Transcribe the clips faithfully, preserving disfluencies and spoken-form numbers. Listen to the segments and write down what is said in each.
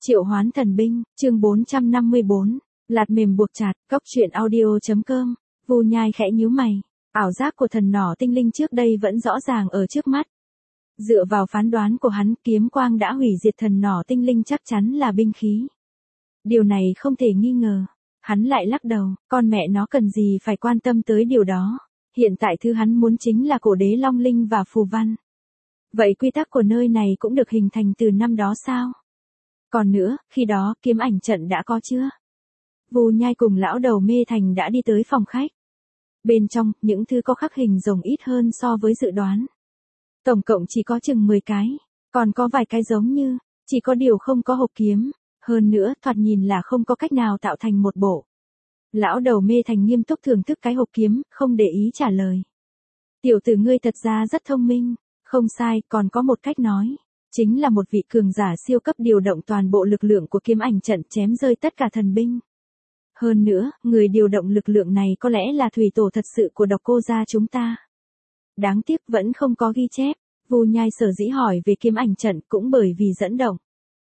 Triệu hoán thần binh, chương bốn trăm năm mươi bốn, lạt mềm buộc chặt, cốc truyện audio.com, Vu Nhai khẽ nhíu mày, ảo giác của thần nỏ tinh linh trước đây vẫn rõ ràng ở trước mắt. Dựa vào phán đoán của hắn, kiếm quang đã hủy diệt thần nỏ tinh linh chắc chắn là binh khí. Điều này không thể nghi ngờ. Hắn lại lắc đầu, con mẹ nó cần gì phải quan tâm tới điều đó. Hiện tại thứ hắn muốn chính là cổ đế long linh và phù văn. Vậy quy tắc của nơi này cũng được hình thành từ năm đó sao? Còn nữa, khi đó, kiếm ảnh trận đã có chưa? Vu Nhai cùng lão đầu mê thành đã đi tới phòng khách. Bên trong, những thứ có khắc hình rồng ít hơn so với dự đoán. Tổng cộng chỉ có chừng mười cái, còn có vài cái giống như, chỉ có điều không có hộp kiếm. Hơn nữa, thoạt nhìn là không có cách nào tạo thành một bộ. Lão đầu mê thành nghiêm túc thưởng thức cái hộp kiếm, không để ý trả lời. Tiểu tử ngươi thật ra rất thông minh, không sai, còn có một cách nói. Chính là một vị cường giả siêu cấp điều động toàn bộ lực lượng của kiếm ảnh trận chém rơi tất cả thần binh. Hơn nữa, người điều động lực lượng này có lẽ là thủy tổ thật sự của Độc Cô gia chúng ta. Đáng tiếc vẫn không có ghi chép. Vu Nhai sở dĩ hỏi về kiếm ảnh trận cũng bởi vì dẫn động.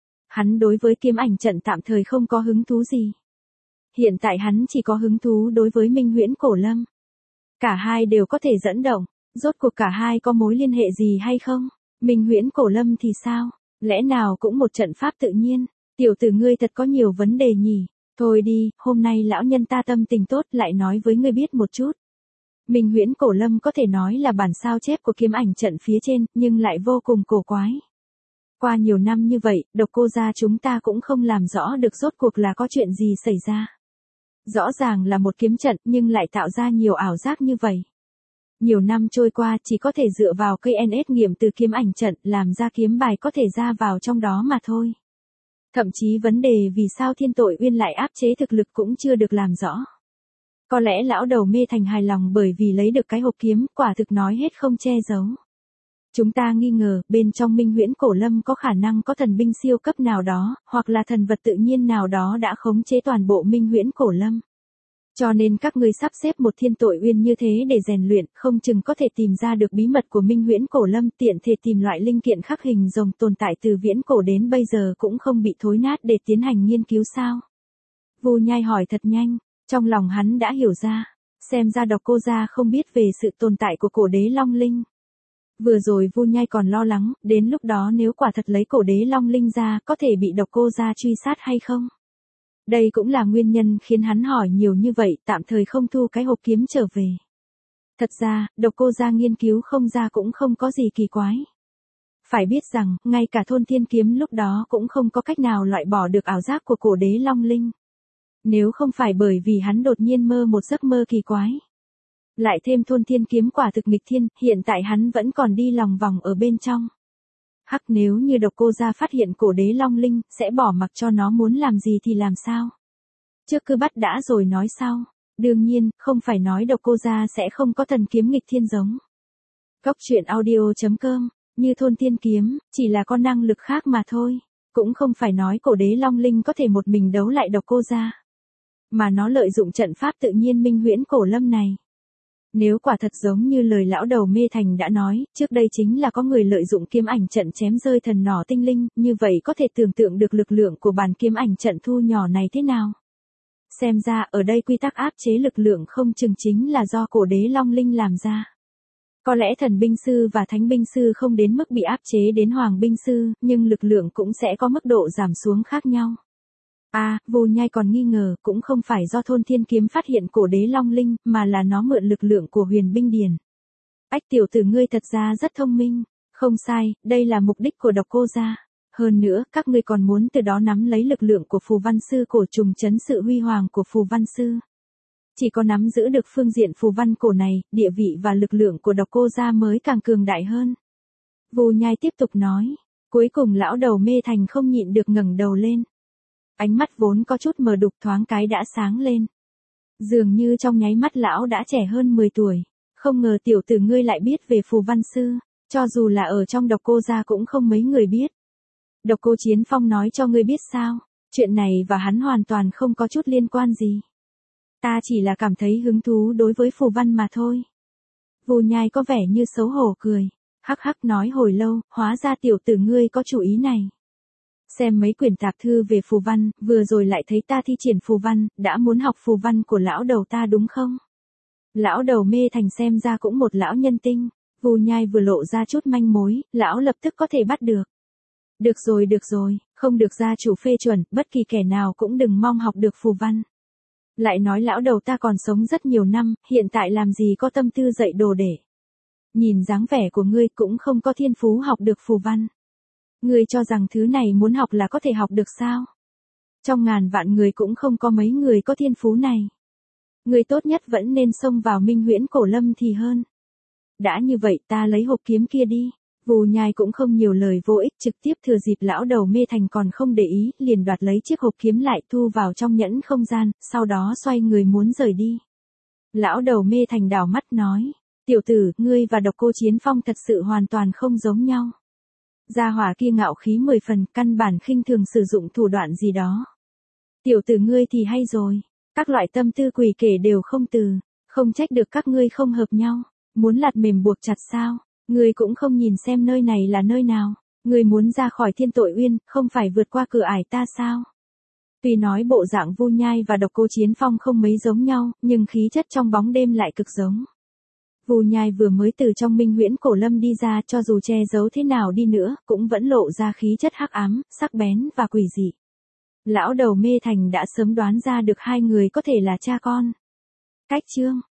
Hắn đối với kiếm ảnh trận tạm thời không có hứng thú gì. Hiện tại hắn chỉ có hứng thú đối với Minh Huyễn Cổ Lâm. Cả hai đều có thể dẫn động, rốt cuộc cả hai có mối liên hệ gì hay không? Minh Huyễn Cổ Lâm thì sao? Lẽ nào cũng một trận pháp tự nhiên? Tiểu tử ngươi thật có nhiều vấn đề nhỉ? Thôi đi, hôm nay lão nhân ta tâm tình tốt lại nói với ngươi biết một chút. Minh Huyễn Cổ Lâm có thể nói là bản sao chép của kiếm ảnh trận phía trên, nhưng lại vô cùng cổ quái. Qua nhiều năm như vậy, Độc Cô gia chúng ta cũng không làm rõ được rốt cuộc là có chuyện gì xảy ra. Rõ ràng là một kiếm trận nhưng lại tạo ra nhiều ảo giác như vậy. Nhiều năm trôi qua chỉ có thể dựa vào cây en ét nghiệm từ kiếm ảnh trận làm ra kiếm bài có thể ra vào trong đó mà thôi. Thậm chí vấn đề vì sao Thiên Tội Uyên lại áp chế thực lực cũng chưa được làm rõ. Có lẽ lão đầu mê thành hài lòng bởi vì lấy được cái hộp kiếm, quả thực nói hết không che giấu. Chúng ta nghi ngờ, bên trong Minh Huyễn Cổ Lâm có khả năng có thần binh siêu cấp nào đó, hoặc là thần vật tự nhiên nào đó đã khống chế toàn bộ Minh Huyễn Cổ Lâm. Cho nên các ngươi sắp xếp một Thiên Tội Uyên như thế để rèn luyện, không chừng có thể tìm ra được bí mật của Minh Huyễn Cổ Lâm, tiện thể tìm loại linh kiện khắc hình rồng tồn tại từ viễn cổ đến bây giờ cũng không bị thối nát để tiến hành nghiên cứu sao? Vu Nhai hỏi thật nhanh, trong lòng hắn đã hiểu ra, xem ra Độc Cô gia không biết về sự tồn tại của cổ đế Long Linh. Vừa rồi Vu Nhai còn lo lắng, đến lúc đó nếu quả thật lấy cổ đế Long Linh ra, có thể bị Độc Cô gia truy sát hay không? Đây cũng là nguyên nhân khiến hắn hỏi nhiều như vậy, tạm thời không thu cái hộp kiếm trở về. Thật ra, Độc Cô gia nghiên cứu không ra cũng không có gì kỳ quái. Phải biết rằng, ngay cả thôn thiên kiếm lúc đó cũng không có cách nào loại bỏ được ảo giác của cổ đế Long Linh. Nếu không phải bởi vì hắn đột nhiên mơ một giấc mơ kỳ quái. Lại thêm thôn thiên kiếm quả thực nghịch thiên, hiện tại hắn vẫn còn đi lòng vòng ở bên trong. Hắc, nếu như Độc Cô gia phát hiện cổ đế Long Linh, sẽ bỏ mặc cho nó muốn làm gì thì làm sao? Trước cứ bắt đã rồi nói sau. Đương nhiên, không phải nói Độc Cô gia sẽ không có thần kiếm nghịch thiên giống. Cốc truyện audio.com, như thôn thiên kiếm, chỉ là có năng lực khác mà thôi. Cũng không phải nói cổ đế Long Linh có thể một mình đấu lại Độc Cô gia. Mà nó lợi dụng trận pháp tự nhiên Minh Huyễn Cổ Lâm này. Nếu quả thật giống như lời lão đầu mê thành đã nói, trước đây chính là có người lợi dụng kiếm ảnh trận chém rơi thần nỏ tinh linh, như vậy có thể tưởng tượng được lực lượng của bản kiếm ảnh trận thu nhỏ này thế nào. Xem ra ở đây quy tắc áp chế lực lượng không chừng chính là do cổ đế Long Linh làm ra. Có lẽ thần binh sư và thánh binh sư không đến mức bị áp chế đến hoàng binh sư, nhưng lực lượng cũng sẽ có mức độ giảm xuống khác nhau. À, Vu Nhai còn nghi ngờ, cũng không phải do thôn thiên kiếm phát hiện cổ đế Long Linh, mà là nó mượn lực lượng của huyền binh điền. Ách, tiểu tử ngươi thật ra rất thông minh. Không sai, đây là mục đích của Độc Cô gia. Hơn nữa, các ngươi còn muốn từ đó nắm lấy lực lượng của phù văn sư cổ trùng trấn sự huy hoàng của phù văn sư. Chỉ có nắm giữ được phương diện phù văn cổ này, địa vị và lực lượng của Độc Cô gia mới càng cường đại hơn. Vu Nhai tiếp tục nói. Cuối cùng lão đầu mê thành không nhịn được ngẩng đầu lên. Ánh mắt vốn có chút mờ đục thoáng cái đã sáng lên. Dường như trong nháy mắt lão đã trẻ hơn mười tuổi. Không ngờ tiểu tử ngươi lại biết về phù văn sư, cho dù là ở trong Độc Cô gia cũng không mấy người biết. Độc Cô Chiến Phong nói cho ngươi biết sao, chuyện này và hắn hoàn toàn không có chút liên quan gì. Ta chỉ là cảm thấy hứng thú đối với phù văn mà thôi. Vu Nhai có vẻ như xấu hổ cười, hắc hắc nói hồi lâu, hóa ra tiểu tử ngươi có chủ ý này. Xem mấy quyển tạp thư về phù văn, vừa rồi lại thấy ta thi triển phù văn, đã muốn học phù văn của lão đầu ta đúng không? Lão đầu Mê Thành xem ra cũng một lão nhân tinh, Vu Nhai vừa lộ ra chút manh mối, lão lập tức có thể bắt được. Được rồi được rồi, không được gia chủ phê chuẩn, bất kỳ kẻ nào cũng đừng mong học được phù văn. Lại nói lão đầu ta còn sống rất nhiều năm, hiện tại làm gì có tâm tư dạy đồ để. Nhìn dáng vẻ của ngươi cũng không có thiên phú học được phù văn. Ngươi cho rằng thứ này muốn học là có thể học được sao? Trong ngàn vạn người cũng không có mấy người có thiên phú này. Ngươi tốt nhất vẫn nên xông vào Minh Huyễn Cổ Lâm thì hơn. Đã như vậy ta lấy hộp kiếm kia đi. Vu Nhai cũng không nhiều lời vô ích, trực tiếp thừa dịp lão đầu Mê Thành còn không để ý, liền đoạt lấy chiếc hộp kiếm lại thu vào trong nhẫn không gian, sau đó xoay người muốn rời đi. Lão đầu Mê Thành đảo mắt nói, tiểu tử, ngươi và Độc Cô Chiến Phong thật sự hoàn toàn không giống nhau. Gia hỏa kia ngạo khí mười phần, căn bản khinh thường sử dụng thủ đoạn gì đó. Tiểu tử ngươi thì hay rồi, các loại tâm tư quỷ kể đều không từ, không trách được các ngươi không hợp nhau, muốn lạt mềm buộc chặt sao? Ngươi cũng không nhìn xem nơi này là nơi nào, ngươi muốn ra khỏi Thiên Tội Uyên, không phải vượt qua cửa ải ta sao? Tuy nói bộ dạng Vu Nhai và Độc Cô Chiến Phong không mấy giống nhau, nhưng khí chất trong bóng đêm lại cực giống. Vu Nhai vừa mới từ trong Minh Huyễn Cổ Lâm đi ra, cho dù che giấu thế nào đi nữa, cũng vẫn lộ ra khí chất hắc ám, sắc bén và quỷ dị. Lão đầu Mê Thành đã sớm đoán ra được hai người có thể là cha con. Cách chương